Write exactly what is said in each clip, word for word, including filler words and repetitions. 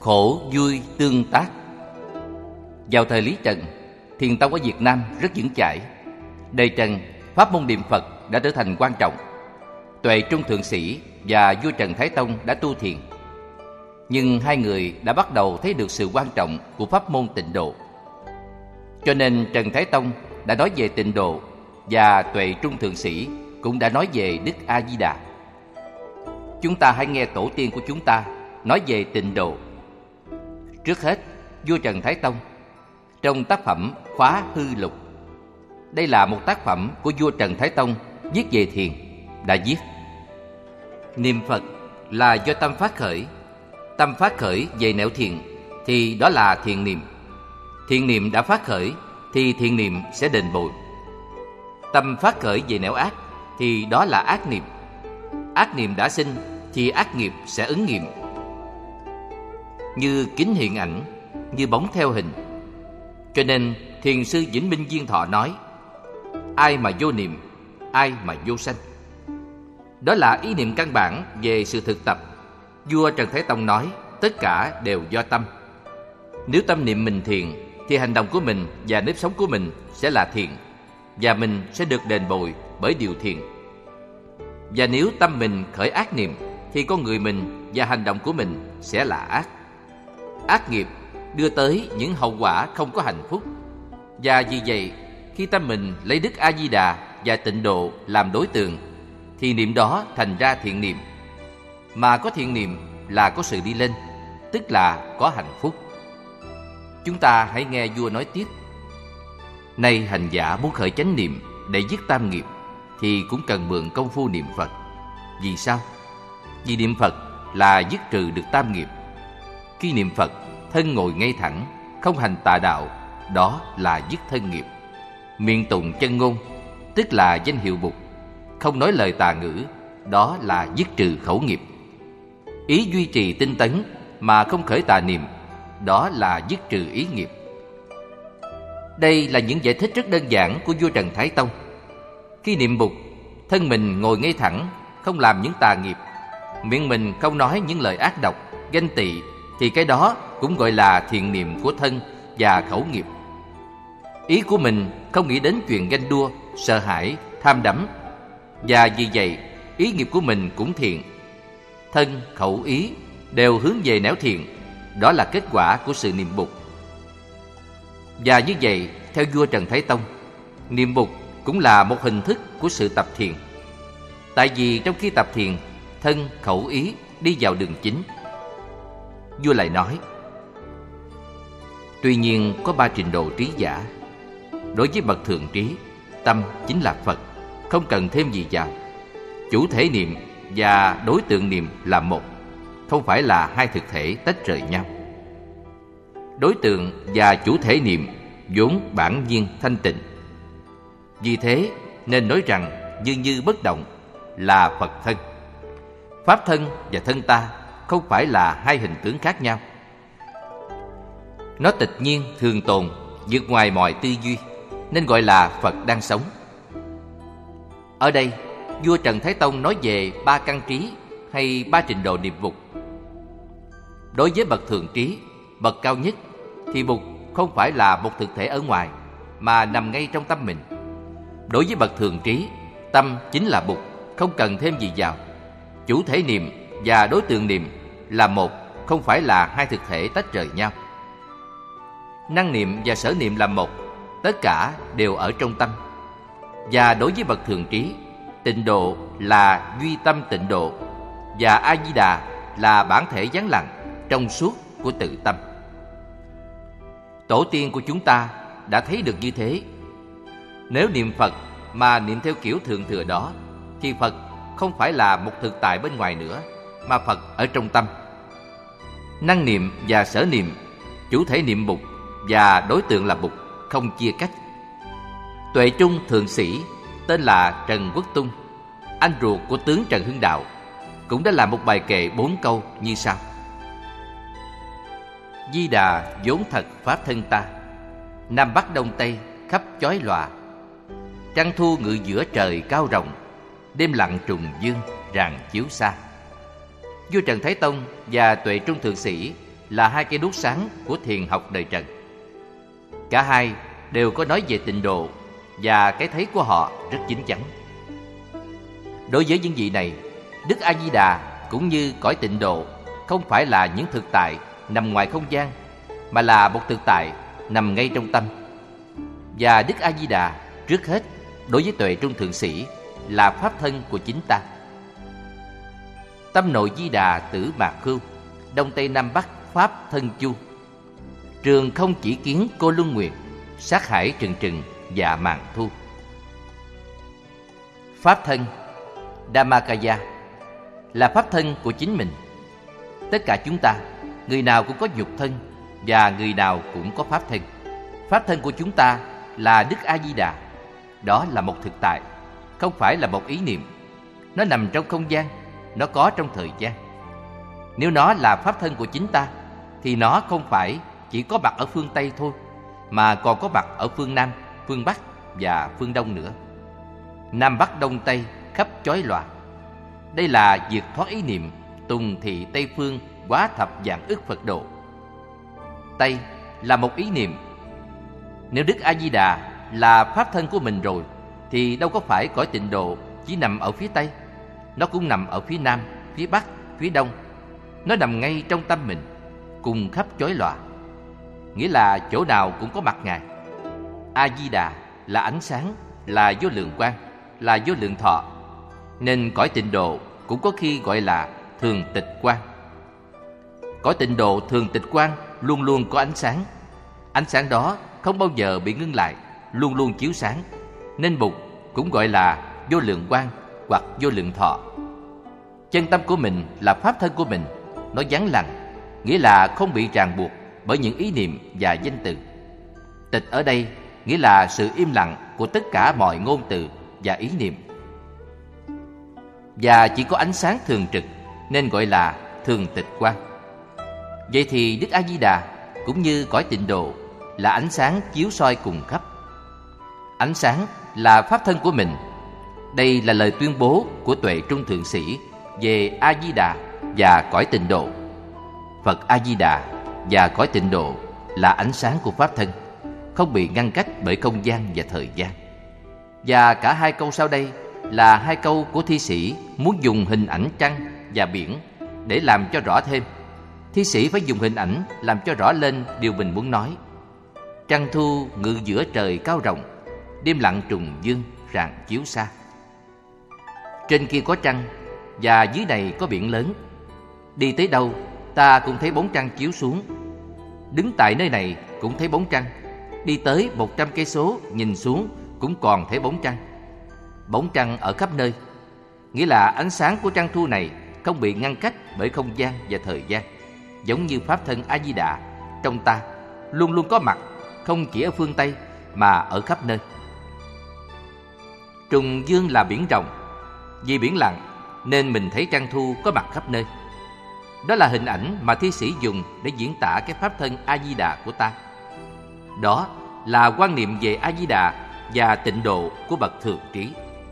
Khổ vui tương tác. Vào thời Lý Trần, thiền tông ở Việt Nam rất vững chãi. Đời Trần, pháp môn niệm Phật đã trở thành quan trọng. Tuệ Trung Thượng Sĩ và vua Trần Thái Tông đã tu thiền. Nhưng hai người đã bắt đầu thấy được sự quan trọng của pháp môn tịnh độ. Cho nên Trần Thái Tông đã nói về tịnh độ, và Tuệ Trung Thượng Sĩ cũng đã nói về Đức A Di Đà. Chúng ta hãy nghe tổ tiên của chúng ta nói về tịnh độ. Trước hết, vua Trần Thái Tông trong tác phẩm Khóa Hư Lục. Đây là một tác phẩm của vua Trần Thái Tông viết về thiền, đã viết: niệm Phật là do tâm phát khởi. Tâm phát khởi về nẻo thiện thì đó là thiện niệm. Thiện niệm đã phát khởi thì thiện niệm sẽ đền bồi. Tâm phát khởi về nẻo ác thì đó là ác niệm. Ác niệm đã sinh thì ác nghiệp sẽ ứng nghiệm. Như kính hiện ảnh, như bóng theo hình. Cho nên thiền sư Vĩnh Minh Viên Thọ nói: ai mà vô niệm, ai mà vô sanh. Đó là ý niệm căn bản về sự thực tập. Vua Trần Thái Tông nói tất cả đều do tâm. Nếu tâm niệm mình thiện thì hành động của mình và nếp sống của mình sẽ là thiện, và mình sẽ được đền bồi bởi điều thiện. Và nếu tâm mình khởi ác niệm thì con người mình và hành động của mình sẽ là ác. Ác nghiệp đưa tới những hậu quả không có hạnh phúc. Và vì vậy, khi tâm mình lấy Đức A Di Đà và tịnh độ làm đối tượng thì niệm đó thành ra thiện niệm. Mà có thiện niệm là có sự đi lên, tức là có hạnh phúc. Chúng ta hãy nghe vua nói tiếp: nay hành giả muốn khởi chánh niệm để dứt tam nghiệp thì cũng cần mượn công phu niệm Phật. Vì sao? Vì niệm Phật là dứt trừ được tam nghiệp. Khi niệm Phật, thân ngồi ngay thẳng, không hành tà đạo, đó là dứt thân nghiệp. Miệng tụng chân ngôn, tức là danh hiệu Bụt, không nói lời tà ngữ, đó là dứt trừ khẩu nghiệp. Ý duy trì tinh tấn mà không khởi tà niệm, đó là dứt trừ ý nghiệp. Đây là những giải thích rất đơn giản của vua Trần Thái Tông. Khi niệm Bụt, thân mình ngồi ngay thẳng, không làm những tà nghiệp. Miệng mình không nói những lời ác độc, ganh tị, thì cái đó cũng gọi là thiện niệm của thân và khẩu nghiệp. Ý của mình không nghĩ đến chuyện ganh đua, sợ hãi, tham đắm. Và vì vậy, ý nghiệp của mình cũng thiện. Thân, khẩu, ý đều hướng về nẻo thiện. Đó là kết quả của sự niệm Bụt. Và như vậy, theo vua Trần Thái Tông, niệm Bụt cũng là một hình thức của sự tập thiền. Tại vì trong khi tập thiền, thân, khẩu, ý đi vào đường chính. Vua lại nói: tuy nhiên có ba trình độ trí giả. Đối với bậc thượng trí, tâm chính là Phật, không cần thêm gì vào. Chủ thể niệm và đối tượng niệm là một, không phải là hai thực thể tách rời nhau. Đối tượng và chủ thể niệm vốn bản nhiên thanh tịnh. Vì thế nên nói rằng như như bất động là Phật thân. Pháp thân và thân ta không phải là hai hình tướng khác nhau. Nó tịch nhiên thường tồn, vượt ngoài mọi tư duy, nên gọi là Phật đang sống. Ở đây, vua Trần Thái Tông nói về ba căn trí hay ba trình độ niệm Bụt. Đối với bậc thượng trí, bậc cao nhất, thì Bụt không phải là một thực thể ở ngoài, mà nằm ngay trong tâm mình. Đối với bậc thượng trí, tâm chính là Bụt, không cần thêm gì vào. Chủ thể niệm và đối tượng niệm là một, không phải là hai thực thể tách rời nhau. Năng niệm và sở niệm là một, tất cả đều ở trong tâm. Và đối với bậc thượng trí, tịnh độ là duy tâm tịnh độ, và A Di Đà là bản thể vắng lặng, trong suốt của tự tâm. Tổ tiên của chúng ta đã thấy được như thế. Nếu niệm Phật mà niệm theo kiểu thượng thừa đó, thì Phật không phải là một thực tại bên ngoài nữa, mà Phật ở trong tâm. Năng niệm và sở niệm, chủ thể niệm Bụt và đối tượng là Bụt, không chia cách. Tuệ Trung Thượng Sĩ tên là Trần Quốc Tung, anh ruột của tướng Trần Hưng Đạo, cũng đã làm một bài kệ bốn câu như sau: Di Đà vốn thật pháp thân ta, Nam Bắc Đông Tây khắp chói lòa. Trăng thu ngự giữa trời cao rộng, đêm lặng trùng dương rạng chiếu xa. Vua Trần Thái Tông và Tuệ Trung Thượng Sĩ là hai cây đuốc sáng của thiền học đời Trần. Cả hai đều có nói về tịnh độ và cái thấy của họ rất chín chắn. Đối với những vị này, Đức A Di Đà cũng như cõi tịnh độ không phải là những thực tại nằm ngoài không gian, mà là một thực tại nằm ngay trong tâm. Và Đức A Di Đà trước hết đối với tuệ trung thượng sĩ là pháp thân của chính ta. Tâm nội Di Đà tử mạc khưu, đông tây nam bắc pháp thân chu. Trường không chỉ kiến cô luân nguyệt, sát hải trừng trừng dạ màng thu. Pháp thân Dhammakaya là pháp thân của chính mình. Tất cả chúng ta, người nào cũng có nhục thân và người nào cũng có pháp thân. Pháp thân của chúng ta là Đức A Di Đà. Đó là một thực tại, không phải là một ý niệm. Nó nằm trong không gian, nó có trong thời gian. Nếu nó là pháp thân của chính ta, thì nó không phải chỉ có mặt ở phương Tây thôi, mà còn có mặt ở phương Nam, phương Bắc và phương Đông nữa. Nam Bắc Đông Tây khắp chói lòa. Đây là diệt thoát ý niệm, tùng thị Tây phương quá thập vạn ức Phật độ. Tây là một ý niệm. Nếu Đức A Di Đà là pháp thân của mình rồi, thì đâu có phải cõi tịnh độ chỉ nằm ở phía Tây. Nó cũng nằm ở phía Nam, phía Bắc, phía Đông. Nó nằm ngay trong tâm mình, cùng khắp chói lòa. Nghĩa là chỗ nào cũng có mặt Ngài. A Di Đà là ánh sáng, là vô lượng quang, là vô lượng thọ. Nên cõi tịnh độ cũng có khi gọi là thường tịch quang. Cõi tịnh độ thường tịch quang luôn luôn có ánh sáng. Ánh sáng đó không bao giờ bị ngưng lại, luôn luôn chiếu sáng. Nên Bụt cũng gọi là vô lượng quang hoặc vô lượng thọ. Chân tâm của mình là pháp thân của mình. Nó vắng lặng, nghĩa là không bị ràng buộc bởi những ý niệm và danh từ. Tịch ở đây nghĩa là sự im lặng của tất cả mọi ngôn từ và ý niệm. Và chỉ có ánh sáng thường trực nên gọi là thường tịch quang. Vậy thì Đức A Di Đà cũng như cõi tịnh độ là ánh sáng chiếu soi cùng khắp. Ánh sáng là pháp thân của mình. Đây là lời tuyên bố của tuệ trung thượng sĩ về A Di Đà và cõi tịnh độ. Phật A Di Đà và cõi tịnh độ là ánh sáng của pháp thân, không bị ngăn cách bởi không gian và thời gian. Và cả hai câu sau đây là hai câu của thi sĩ muốn dùng hình ảnh trăng và biển để làm cho rõ thêm. Thi sĩ phải dùng hình ảnh làm cho rõ lên điều mình muốn nói. Trăng thu ngự giữa trời cao rộng, đêm lặng trùng dương rạng chiếu xa. Trên kia có trăng và dưới này có biển lớn. Đi tới đâu ta cũng thấy bóng trăng chiếu xuống. Đứng tại nơi này cũng thấy bóng trăng. Đi tới một trăm cây số nhìn xuống cũng còn thấy bóng trăng. Bóng trăng ở khắp nơi, nghĩa là ánh sáng của trăng thu này không bị ngăn cách bởi không gian và thời gian. Giống như pháp thân A Di Đà trong ta luôn luôn có mặt, không chỉ ở phương Tây mà ở khắp nơi. Trùng dương là biển rộng. Vì biển lặng nên mình thấy trăng thu có mặt khắp nơi. Đó là hình ảnh mà thi sĩ dùng để diễn tả cái pháp thân A Di Đà của ta. Đó là quan niệm về A Di Đà và tịnh độ của bậc thượng trí.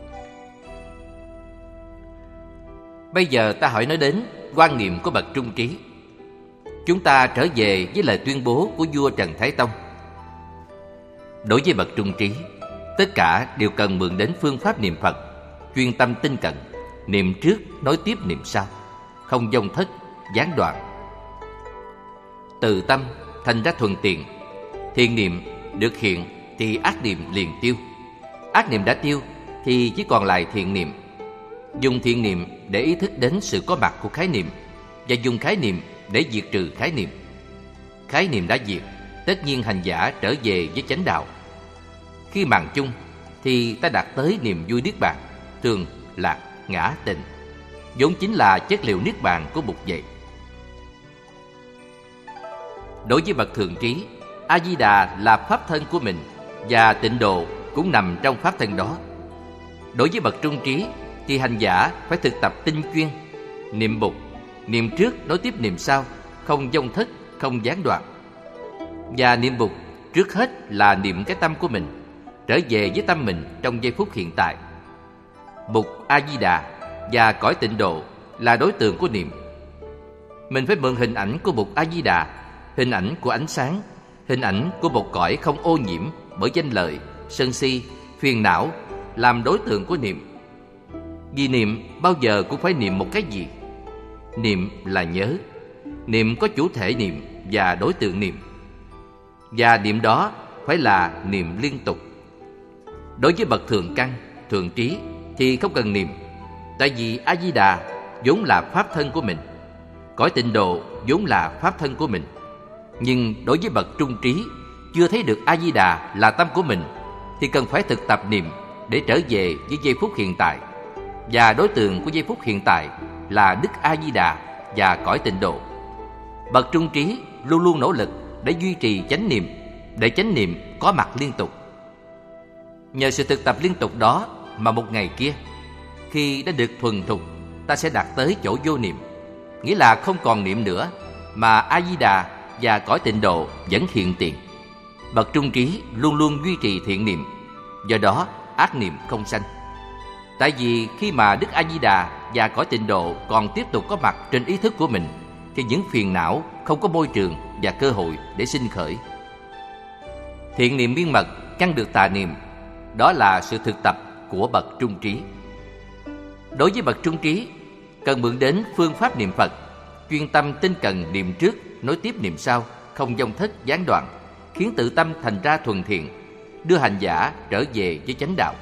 Bây giờ ta hỏi nói đến quan niệm của bậc trung trí. Chúng ta trở về với lời tuyên bố của vua Trần Thái Tông. Đối với bậc trung trí, tất cả đều cần mượn đến phương pháp niệm Phật, chuyên tâm tinh cận, niệm trước nối tiếp niệm sau, không vong thất, gián đoạn. Từ tâm thành ra thuận tiện. Thiện niệm được hiện thì ác niệm liền tiêu. Ác niệm đã tiêu thì chỉ còn lại thiện niệm. Dùng thiện niệm để ý thức đến sự có mặt của khái niệm, và dùng khái niệm để diệt trừ khái niệm. Khái niệm đã diệt, tất nhiên hành giả trở về với chánh đạo. Khi màng chung thì ta đạt tới niềm vui niết bàn, thường lạc ngã tịnh, vốn chính là chất liệu niết bàn của Bụt vậy. Đối với bậc thượng trí, A Di Đà là pháp thân của mình, và tịnh độ cũng nằm trong pháp thân đó. Đối với bậc trung trí thì hành giả phải thực tập tinh chuyên, niệm Bụt, niệm trước nối tiếp niệm sau, không vong thất, không gián đoạn. Và niệm Bụt trước hết là niệm cái tâm của mình, trở về với tâm mình trong giây phút hiện tại. Bụt A Di Đà và cõi tịnh độ là đối tượng của niệm. mình phải mượn hình ảnh của Bụt A Di Đà, hình ảnh của ánh sáng, hình ảnh của một cõi không ô nhiễm bởi danh lợi, sân si, phiền não làm đối tượng của niệm. Vì niệm bao giờ cũng phải niệm một cái gì? Niệm là nhớ. Niệm có chủ thể niệm và đối tượng niệm. Và niệm đó phải là niệm liên tục. Đối với bậc thường căn, thường trí thì không cần niệm, tại vì A Di Đà vốn là pháp thân của mình, cõi tịnh độ vốn là pháp thân của mình. Nhưng đối với bậc trung trí, chưa thấy được A Di Đà là tâm của mình, thì cần phải thực tập niệm để trở về với giây phút hiện tại. Và đối tượng của giây phút hiện tại là Đức A Di Đà và cõi tịnh độ. Bậc trung trí luôn luôn nỗ lực để duy trì chánh niệm, để chánh niệm có mặt liên tục. Nhờ sự thực tập liên tục đó mà một ngày kia, khi đã được thuần thục, ta sẽ đạt tới chỗ vô niệm, nghĩa là không còn niệm nữa, mà A Di Đà và cõi tịnh độ vẫn hiện tiền. Bậc trung trí luôn luôn duy trì thiện niệm, do đó ác niệm không sanh. Tại vì khi mà Đức A Di Đà và cõi tịnh độ còn tiếp tục có mặt trên ý thức của mình, thì những phiền não không có môi trường và cơ hội để sinh khởi. Thiện niệm miên mật ngăn được tà niệm, đó là sự thực tập của bậc trung trí. Đối với bậc trung trí, cần mượn đến phương pháp niệm Phật, chuyên tâm tinh cần niệm trước, nối tiếp niệm sau, không vong thất gián đoạn, khiến tự tâm thành ra thuần thiện, đưa hành giả trở về với chánh đạo.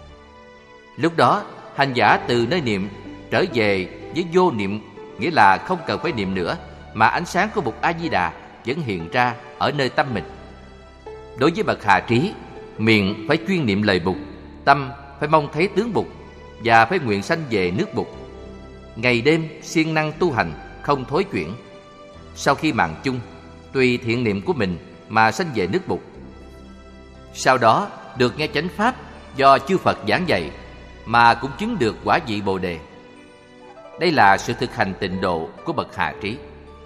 Lúc đó, hành giả từ nơi niệm trở về với vô niệm, nghĩa là không cần phải niệm nữa, mà ánh sáng của Bụt A Di Đà vẫn hiện ra ở nơi tâm mình. Đối với bậc hạ trí, miệng phải chuyên niệm lời Bụt, tâm phải mong thấy tướng Bụt và phải nguyện sanh về nước Bụt. Ngày đêm siêng năng tu hành, không thối chuyển. Sau khi mạng chung, tùy thiện niệm của mình mà sanh về nước Bụt. Sau đó được nghe chánh pháp do chư Phật giảng dạy, mà cũng chứng được quả vị Bồ Đề. Đây là sự thực hành tịnh độ của bậc hạ trí.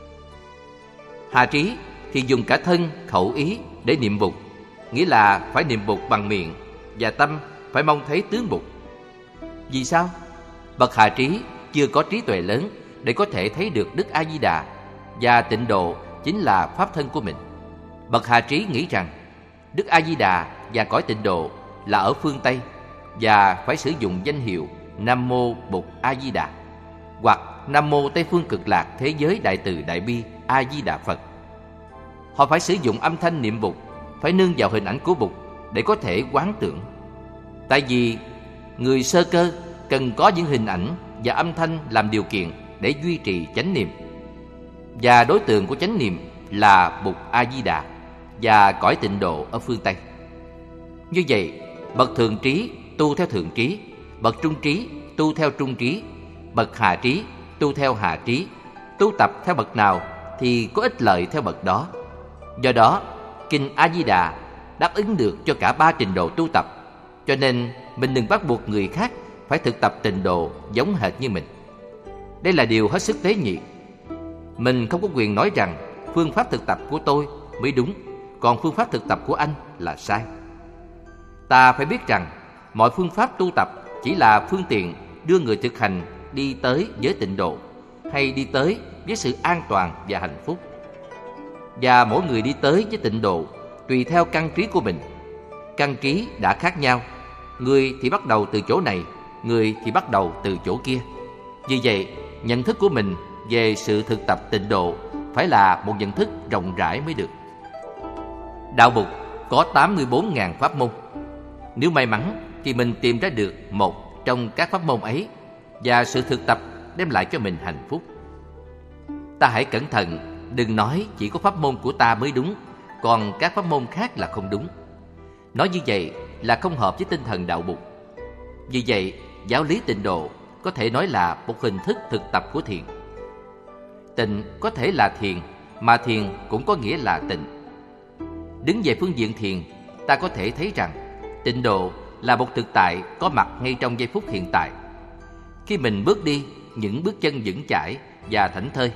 Hạ trí thì dùng cả thân, khẩu ý để niệm Bụt, nghĩa là phải niệm Bụt bằng miệng, và tâm phải mong thấy tướng Bụt. Vì sao? Bậc hạ trí chưa có trí tuệ lớn để có thể thấy được Đức A Di Đà, và tịnh độ chính là pháp thân của mình. Bậc hạ trí nghĩ rằng Đức A Di Đà và cõi tịnh độ là ở phương Tây, và phải sử dụng danh hiệu Nam Mô Bụt A Di Đà hoặc Nam Mô Tây Phương Cực Lạc Thế Giới Đại Từ Đại Bi A Di Đà Phật. Họ phải sử dụng âm thanh niệm Bụt, phải nương vào hình ảnh của Bụt để có thể quán tưởng. Tại vì người sơ cơ cần có những hình ảnh và âm thanh làm điều kiện để duy trì chánh niệm. Và đối tượng của chánh niệm là Bụt A Di Đà và cõi tịnh độ ở phương Tây. Như vậy, bậc thượng trí tu theo thượng trí, bậc trung trí tu theo trung trí, bậc hạ trí tu theo hạ trí. Tu tập theo bậc nào thì có ích lợi theo bậc đó. Do đó, Kinh A Di Đà đáp ứng được cho cả ba trình độ tu tập. Cho nên mình đừng bắt buộc người khác phải thực tập tịnh độ giống hệt như mình. Đây là điều hết sức tế nhị. Mình không có quyền nói rằng phương pháp thực tập của tôi mới đúng, còn phương pháp thực tập của anh là sai. Ta phải biết rằng mọi phương pháp tu tập chỉ là phương tiện đưa người thực hành đi tới với tịnh độ, hay đi tới với sự an toàn và hạnh phúc. Và mỗi người đi tới với tịnh độ tùy theo căn trí của mình. Căn trí đã khác nhau, người thì bắt đầu từ chỗ này, người thì bắt đầu từ chỗ kia. Vì vậy, nhận thức của mình về sự thực tập tịnh độ phải là một nhận thức rộng rãi mới được. Đạo Bụt có tám mươi bốn nghìn pháp môn. Nếu may mắn thì mình tìm ra được một trong các pháp môn ấy, và sự thực tập đem lại cho mình hạnh phúc. Ta hãy cẩn thận, đừng nói chỉ có pháp môn của ta mới đúng, còn các pháp môn khác là không đúng. Nói như vậy là không hợp với tinh thần đạo Bụt. Vì vậy, giáo lý tịnh độ có thể nói là một hình thức thực tập của thiền. Tịnh có thể là thiền, mà thiền cũng có nghĩa là tịnh. Đứng về phương diện thiền, ta có thể thấy rằng tịnh độ là một thực tại có mặt ngay trong giây phút hiện tại. Khi mình bước đi những bước chân vững chãi và thảnh thơi,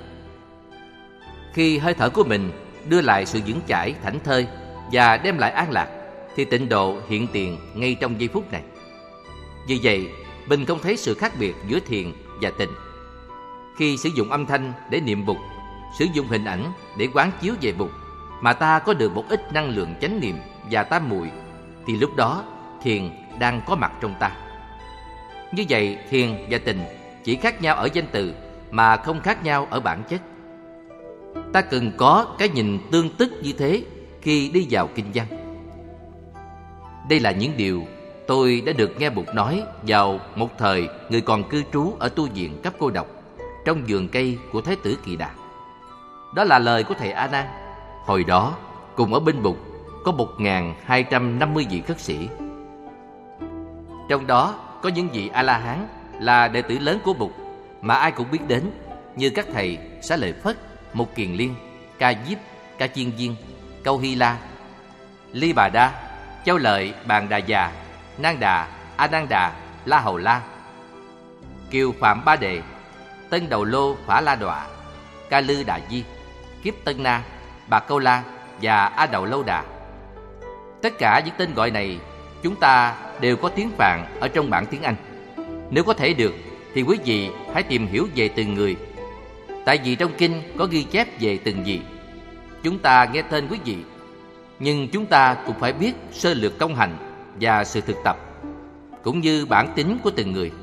khi hơi thở của mình đưa lại sự vững chãi, thảnh thơi và đem lại an lạc, thì tịnh độ hiện tiền ngay trong giây phút này. Vì vậy, mình không thấy sự khác biệt giữa thiền và tịnh. Khi sử dụng âm thanh để niệm Bụt sử dụng hình ảnh để quán chiếu về Bụt, mà ta có được một ít năng lượng chánh niệm và tam muội, thì lúc đó thiền đang có mặt trong ta. Như vậy, thiền và tình chỉ khác nhau ở danh từ mà không khác nhau ở bản chất. Ta cần có cái nhìn tương tức như thế khi đi vào kinh văn. Đây là những điều tôi đã được nghe Bụt nói vào một thời người còn cư trú ở tu viện Cấp Cô Độc, trong vườn cây của Thái tử Kỳ Đà. Đó là lời của thầy A Nan. Hồi đó, cùng ở bên Bụt có một nghìn hai trăm năm mươi vị khất sĩ. Trong đó có những vị A-la-hán là đệ tử lớn của Bụt mà ai cũng biết đến, như các thầy Xá Lợi Phất, Mục Kiền Liên, Ca Diếp, Ca Chiên Viên, Câu Hy La, Ly Bà Đa, Châu Lợi, Bàn Đà Già, Nang Đà, A Nan Đà, La Hầu La, Kiều Phạm Ba Đề, Tân Đầu Lô Phả La Đọa, Ca Lư Đà Di, Kiếp Tân Na, Bà Câu La và A Đầu Lâu Đà. Tất cả những tên gọi này chúng ta đều có tiếng Phạn ở trong bản tiếng Anh. Nếu có thể được thì quý vị hãy tìm hiểu về từng người, tại vì trong kinh có ghi chép về từng vị. Chúng ta nghe tên quý vị, nhưng chúng ta cũng phải biết sơ lược công hành và sự thực tập, cũng như bản tính của từng người.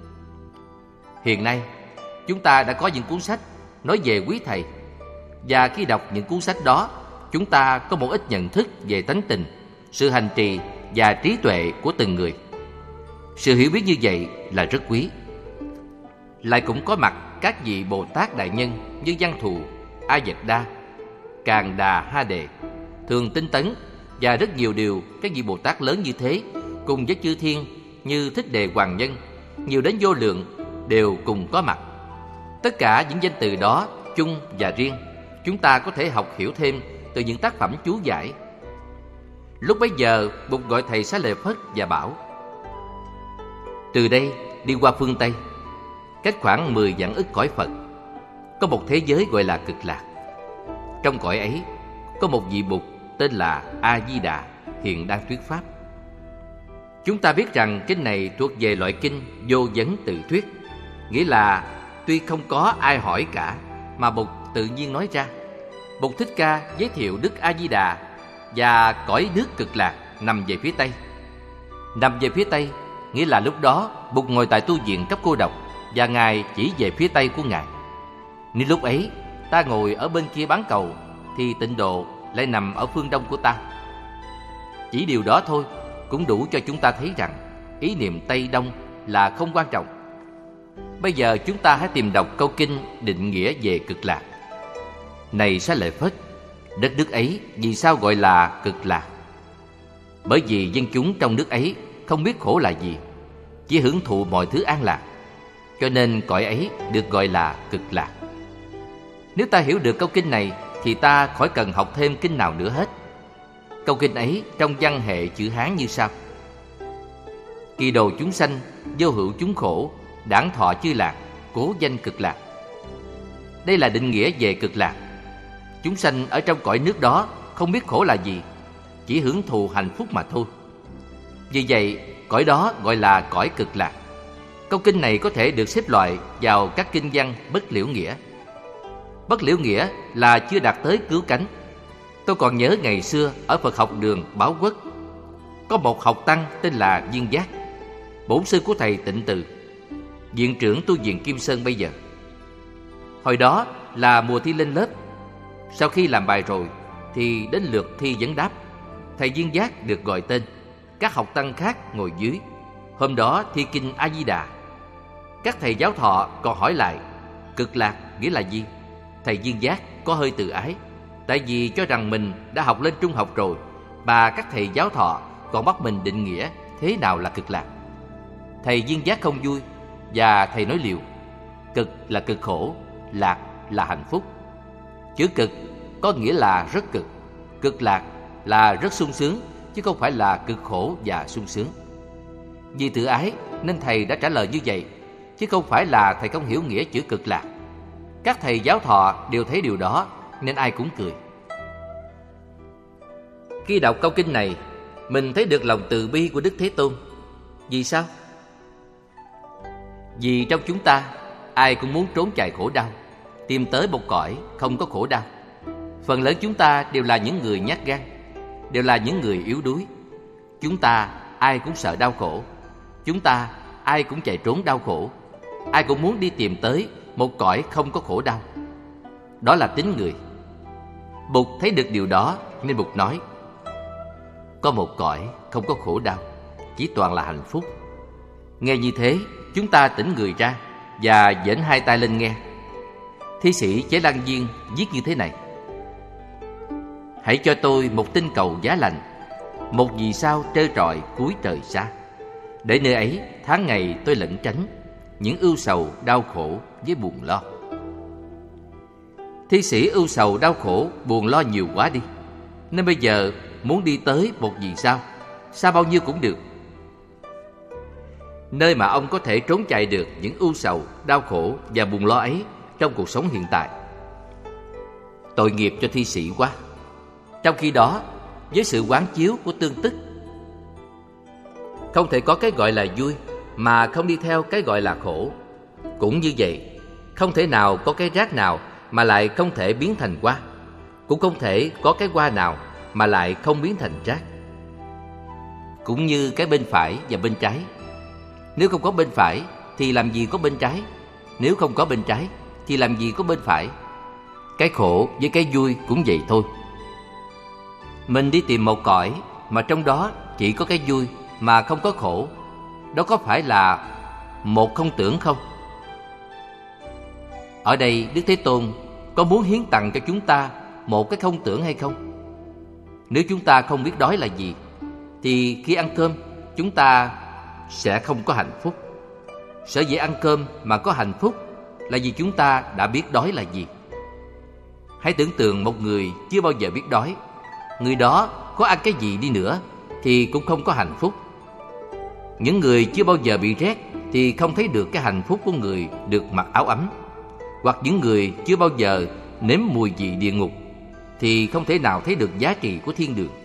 Hiện nay, chúng ta đã có những cuốn sách nói về quý thầy, và khi đọc những cuốn sách đó, chúng ta có một ít nhận thức về tánh tình, sự hành trì và trí tuệ của từng người. Sự hiểu biết như vậy là rất quý. Lại cũng có mặt các vị Bồ Tát đại nhân như Văn Thù, A Dật Đa, Càn Đà Ha Đề, Thường Tinh Tấn và rất nhiều điều các vị Bồ Tát lớn như thế, cùng với chư thiên như Thích Đề Hoàng Nhân, nhiều đến vô lượng, đều cùng có mặt. Tất cả những danh từ đó, chung và riêng, chúng ta có thể học hiểu thêm từ những tác phẩm chú giải. Lúc bấy giờ, Bụt gọi thầy Xá Lợi Phất và bảo: từ đây đi qua phương Tây, cách khoảng mười vạn ức cõi Phật, có một thế giới gọi là Cực Lạc. Trong cõi ấy có một vị Bụt tên là A Di Đà hiện đang thuyết pháp. Chúng ta biết rằng kinh này thuộc về loại kinh vô vấn tự thuyết, nghĩa là tuy không có ai hỏi cả mà Bụt tự nhiên nói ra. Bụt Thích Ca giới thiệu Đức A Di Đà và cõi nước Cực Lạc nằm về phía Tây. Nằm về phía Tây nghĩa là lúc đó Bụt ngồi tại tu viện Cấp Cô Độc và Ngài chỉ về phía Tây của Ngài. Nếu lúc ấy ta ngồi ở bên kia bán cầu thì tịnh độ lại nằm ở phương Đông của ta. Chỉ điều đó thôi cũng đủ cho chúng ta thấy rằng ý niệm Tây Đông là không quan trọng. Bây giờ chúng ta hãy tìm đọc câu kinh định nghĩa về Cực Lạc. Này Xá Lợi Phất, đất nước ấy vì sao gọi là Cực Lạc? Bởi vì dân chúng trong nước ấy không biết khổ là gì, chỉ hưởng thụ mọi thứ an lạc, cho nên cõi ấy được gọi là Cực Lạc. Nếu ta hiểu được câu kinh này thì ta khỏi cần học thêm kinh nào nữa hết. Câu kinh ấy trong văn hệ chữ Hán như sau: Kỳ đồ chúng sanh, vô hữu chúng khổ, đãng thọ chư lạc, cố danh Cực Lạc. Đây là định nghĩa về Cực Lạc. Chúng sanh ở trong cõi nước đó không biết khổ là gì, chỉ hưởng thụ hạnh phúc mà thôi. Vì vậy, cõi đó gọi là cõi Cực Lạc. Câu kinh này có thể được xếp loại vào các kinh văn bất liễu nghĩa. Bất liễu nghĩa là chưa đạt tới cứu cánh. Tôi còn nhớ ngày xưa ở Phật học đường Báo Quốc, có một học tăng tên là Viên Giác, bổn sư của thầy Tịnh Từ, viện trưởng tu viện Kim Sơn bây giờ. Hồi đó là mùa thi lên lớp. Sau khi làm bài rồi thì đến lượt thi vấn đáp. Thầy Viên Giác được gọi tên, các học tăng khác ngồi dưới. Hôm đó thi kinh A Di Đà. Các thầy giáo thọ còn hỏi lại Cực Lạc nghĩa là gì. Thầy Viên Giác có hơi tự ái, tại vì cho rằng mình đã học lên trung học rồi mà các thầy giáo thọ còn bắt mình định nghĩa thế nào là Cực Lạc. Thầy Viên Giác không vui và thầy nói liều: Cực là cực khổ, lạc là hạnh phúc. Chữ cực có nghĩa là rất cực, Cực Lạc là rất sung sướng, chứ không phải là cực khổ và sung sướng. Vì tự ái nên thầy đã trả lời như vậy, chứ không phải là thầy không hiểu nghĩa chữ Cực Lạc. Các thầy giáo thọ đều thấy điều đó nên ai cũng cười. Khi đọc câu kinh này, mình thấy được lòng từ bi của Đức Thế Tôn. Vì sao? Vì trong chúng ta ai cũng muốn trốn chạy khổ đau, tìm tới một cõi không có khổ đau. Phần lớn chúng ta đều là những người nhát gan, đều là những người yếu đuối. Chúng ta ai cũng sợ đau khổ. Chúng ta ai cũng chạy trốn đau khổ. Ai cũng muốn đi tìm tới một cõi không có khổ đau. Đó là tính người. Bụt thấy được điều đó nên Bụt nói: có một cõi không có khổ đau, chỉ toàn là hạnh phúc. Nghe như thế, chúng ta tỉnh người ra và giãnh hai tay lên nghe. Thi sĩ Chế Lan Viên viết như thế này: hãy cho tôi một tinh cầu giá lạnh, một vì sao trơ trọi cuối trời xa, để nơi ấy tháng ngày tôi lẩn tránh những ưu sầu đau khổ với buồn lo. Thi sĩ ưu sầu đau khổ buồn lo nhiều quá đi, nên bây giờ muốn đi tới một vì sao, xa bao nhiêu cũng được, nơi mà ông có thể trốn chạy được những ưu sầu đau khổ và buồn lo ấy trong cuộc sống hiện tại. Tội nghiệp cho thi sĩ quá. Trong khi đó, với sự quán chiếu của tương tức, không thể có cái gọi là vui mà không đi theo cái gọi là khổ. Cũng như vậy, không thể nào có cái rác nào mà lại không thể biến thành hoa, cũng không thể có cái hoa nào mà lại không biến thành rác. Cũng như cái bên phải và bên trái, nếu không có bên phải thì làm gì có bên trái, nếu không có bên trái thì làm gì có bên phải. Cái khổ với cái vui cũng vậy thôi. Mình đi tìm một cõi mà trong đó chỉ có cái vui mà không có khổ, đó có phải là một không tưởng không? Ở đây Đức Thế Tôn có muốn hiến tặng cho chúng ta một cái không tưởng hay không? Nếu chúng ta không biết đói là gì, thì khi ăn cơm chúng ta sẽ không có hạnh phúc. Sở dĩ ăn cơm mà có hạnh phúc là vì chúng ta đã biết đói là gì. Hãy tưởng tượng một người chưa bao giờ biết đói, người đó có ăn cái gì đi nữa thì cũng không có hạnh phúc. Những người chưa bao giờ bị rét thì không thấy được cái hạnh phúc của người được mặc áo ấm. Hoặc những người chưa bao giờ nếm mùi vị địa ngục thì không thể nào thấy được giá trị của thiên đường.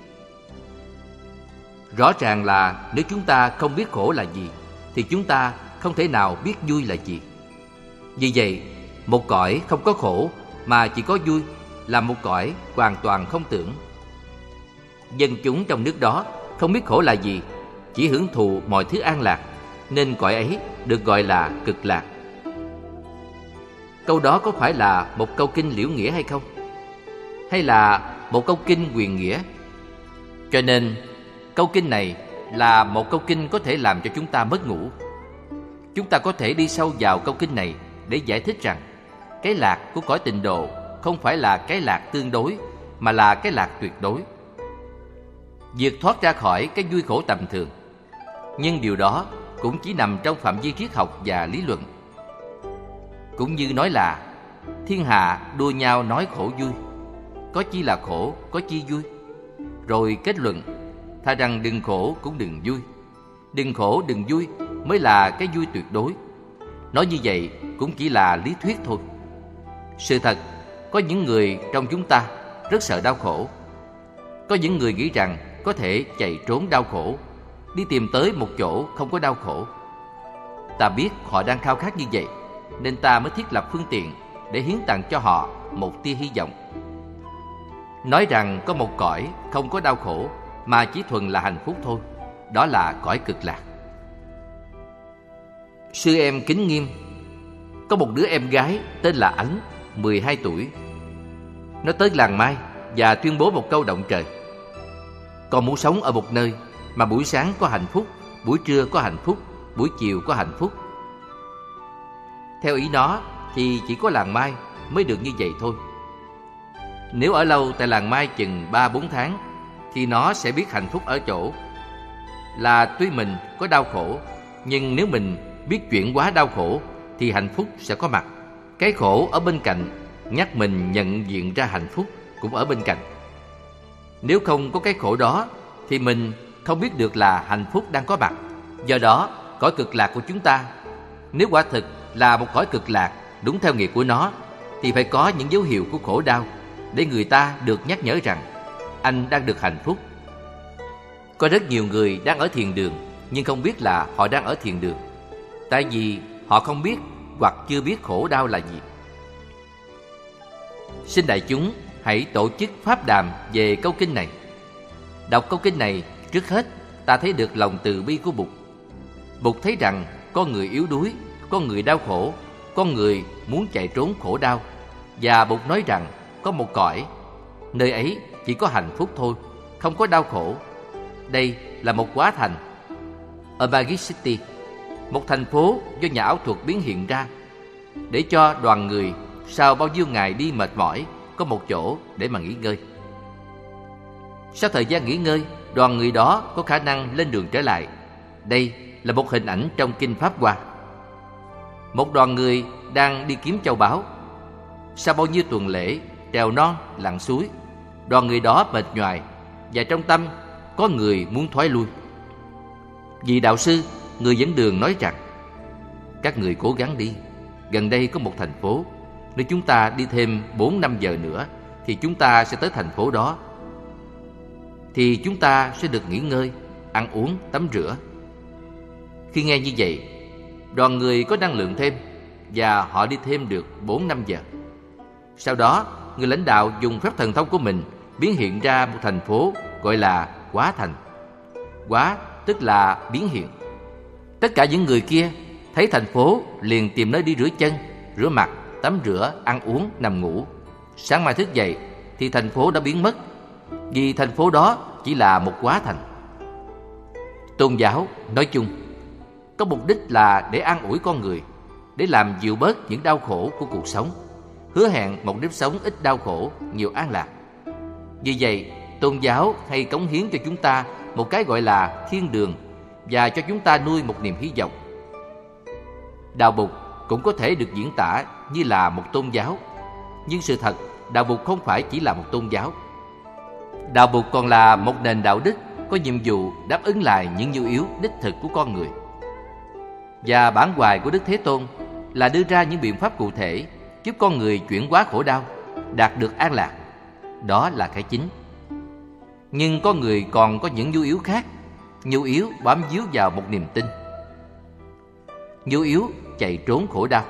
Rõ ràng là nếu chúng ta không biết khổ là gì thì chúng ta không thể nào biết vui là gì. Vì vậy, một cõi không có khổ mà chỉ có vui là một cõi hoàn toàn không tưởng. Dân chúng trong nước đó không biết khổ là gì, chỉ hưởng thụ mọi thứ an lạc, nên cõi ấy được gọi là cực lạc. Câu đó có phải là một câu kinh liễu nghĩa hay không? Hay là một câu kinh quyền nghĩa? Cho nên, câu kinh này là một câu kinh có thể làm cho chúng ta mất ngủ. Chúng ta có thể đi sâu vào câu kinh này để giải thích rằng cái lạc của cõi tịnh độ không phải là cái lạc tương đối, mà là cái lạc tuyệt đối. Việc thoát ra khỏi cái vui khổ tầm thường, nhưng điều đó cũng chỉ nằm trong phạm vi triết học và lý luận. Cũng như nói là thiên hạ đua nhau nói khổ vui, có chi là khổ, có chi vui. Rồi kết luận, thà rằng đừng khổ cũng đừng vui, đừng khổ đừng vui mới là cái vui tuyệt đối. Nói như vậy cũng chỉ là lý thuyết thôi. Sự thật, có những người trong chúng ta rất sợ đau khổ. Có những người nghĩ rằng có thể chạy trốn đau khổ, đi tìm tới một chỗ không có đau khổ. Ta biết họ đang khao khát như vậy, nên ta mới thiết lập phương tiện để hiến tặng cho họ một tia hy vọng. Nói rằng có một cõi không có đau khổ mà chỉ thuần là hạnh phúc thôi, đó là cõi cực lạc. Sư em Kính Nghiêm có một đứa em gái tên là Ánh, mười hai tuổi. Nó tới làng Mai và tuyên bố một câu động trời: con muốn sống ở một nơi mà buổi sáng có hạnh phúc, buổi trưa có hạnh phúc, buổi chiều có hạnh phúc. Theo ý nó thì chỉ có làng Mai mới được như vậy thôi. Nếu ở lâu tại làng Mai chừng ba bốn tháng thì nó sẽ biết hạnh phúc ở chỗ là tuy mình có đau khổ, nhưng nếu mình biết chuyển hóa đau khổ thì hạnh phúc sẽ có mặt. Cái khổ ở bên cạnh nhắc mình nhận diện ra hạnh phúc cũng ở bên cạnh. Nếu không có cái khổ đó thì mình không biết được là hạnh phúc đang có mặt. Do đó, cõi cực lạc của chúng ta, nếu quả thực là một cõi cực lạc đúng theo nghĩa của nó, thì phải có những dấu hiệu của khổ đau để người ta được nhắc nhở rằng anh đang được hạnh phúc. Có rất nhiều người đang ở thiền đường nhưng không biết là họ đang ở thiền đường, tại vì họ không biết hoặc chưa biết khổ đau là gì. Xin đại chúng hãy tổ chức pháp đàm về câu kinh này. Đọc câu kinh này, trước hết ta thấy được lòng từ bi của Bụt. Bụt thấy rằng con người yếu đuối, con người đau khổ, con người muốn chạy trốn khổ đau. Và Bụt nói rằng có một cõi, nơi ấy chỉ có hạnh phúc thôi, không có đau khổ. Đây là một hóa thành, ở Magic City, một thành phố do nhà ảo thuật biến hiện ra, để cho đoàn người sau bao nhiêu ngày đi mệt mỏi có một chỗ để mà nghỉ ngơi. Sau thời gian nghỉ ngơi, đoàn người đó có khả năng lên đường trở lại. Đây là một hình ảnh trong Kinh Pháp Hoa. Một đoàn người đang đi kiếm châu báu. Sau bao nhiêu tuần lễ trèo non lặn suối, đoàn người đó mệt nhoài, và trong tâm có người muốn thoái lui. Vị đạo sư, người dẫn đường nói rằng: các người cố gắng đi, gần đây có một thành phố, nếu chúng ta đi thêm bốn năm giờ nữa thì chúng ta sẽ tới thành phố đó. Thì chúng ta sẽ được nghỉ ngơi, ăn uống, tắm rửa. Khi nghe như vậy, đoàn người có năng lượng thêm, và họ đi thêm được bốn năm giờ. Sau đó, người lãnh đạo dùng phép thần thông của mình biến hiện ra một thành phố gọi là Hóa Thành. Hóa tức là biến hiện. Tất cả những người kia thấy thành phố liền tìm nơi đi rửa chân, rửa mặt, tắm rửa, ăn uống, nằm ngủ. Sáng mai thức dậy thì thành phố đã biến mất, vì thành phố đó chỉ là một hóa thành. Tôn giáo nói chung có mục đích là để an ủi con người, để làm dịu bớt những đau khổ của cuộc sống, hứa hẹn một nếp sống ít đau khổ, nhiều an lạc. Vì vậy, tôn giáo hay cống hiến cho chúng ta một cái gọi là thiên đường, và cho chúng ta nuôi một niềm hy vọng. Đạo Bụt cũng có thể được diễn tả như là một tôn giáo, nhưng sự thật, Đạo Bụt không phải chỉ là một tôn giáo. Đạo Bụt còn là một nền đạo đức có nhiệm vụ đáp ứng lại những nhu yếu đích thực của con người. Và bản hoài của Đức Thế Tôn là đưa ra những biện pháp cụ thể giúp con người chuyển hóa khổ đau, đạt được an lạc. Đó là cái chính. Nhưng con người còn có những nhu yếu khác. Nhu yếu bám víu vào một niềm tin. Nhu yếu chạy trốn khổ đau.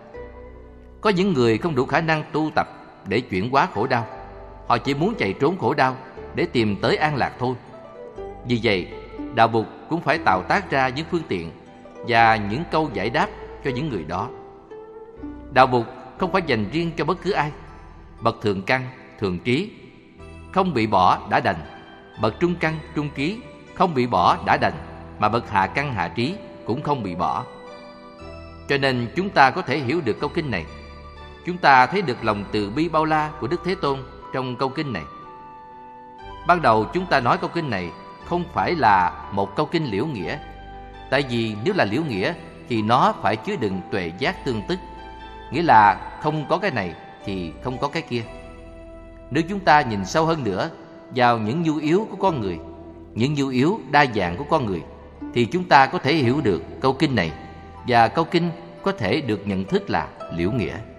Có những người không đủ khả năng tu tập để chuyển hóa khổ đau. Họ chỉ muốn chạy trốn khổ đau để tìm tới an lạc thôi. Vì vậy, Đạo Bụt cũng phải tạo tác ra những phương tiện và những câu giải đáp cho những người đó. Đạo Bụt không phải dành riêng cho bất cứ ai. Bậc thượng căn, thượng trí không bị bỏ đã đành. Bậc trung căn, trung trí không bị bỏ đã đành, mà bậc hạ căn, hạ trí cũng không bị bỏ. Cho nên chúng ta có thể hiểu được câu kinh này. Chúng ta thấy được lòng từ bi bao la của Đức Thế Tôn trong câu kinh này. Ban đầu chúng ta nói câu kinh này không phải là một câu kinh liễu nghĩa. Tại vì nếu là liễu nghĩa thì nó phải chứa đựng tuệ giác tương tức, nghĩa là không có cái này thì không có cái kia. Nếu chúng ta nhìn sâu hơn nữa vào những nhu yếu của con người, những nhu yếu đa dạng của con người, thì chúng ta có thể hiểu được câu kinh này, và câu kinh có thể được nhận thức là liễu nghĩa.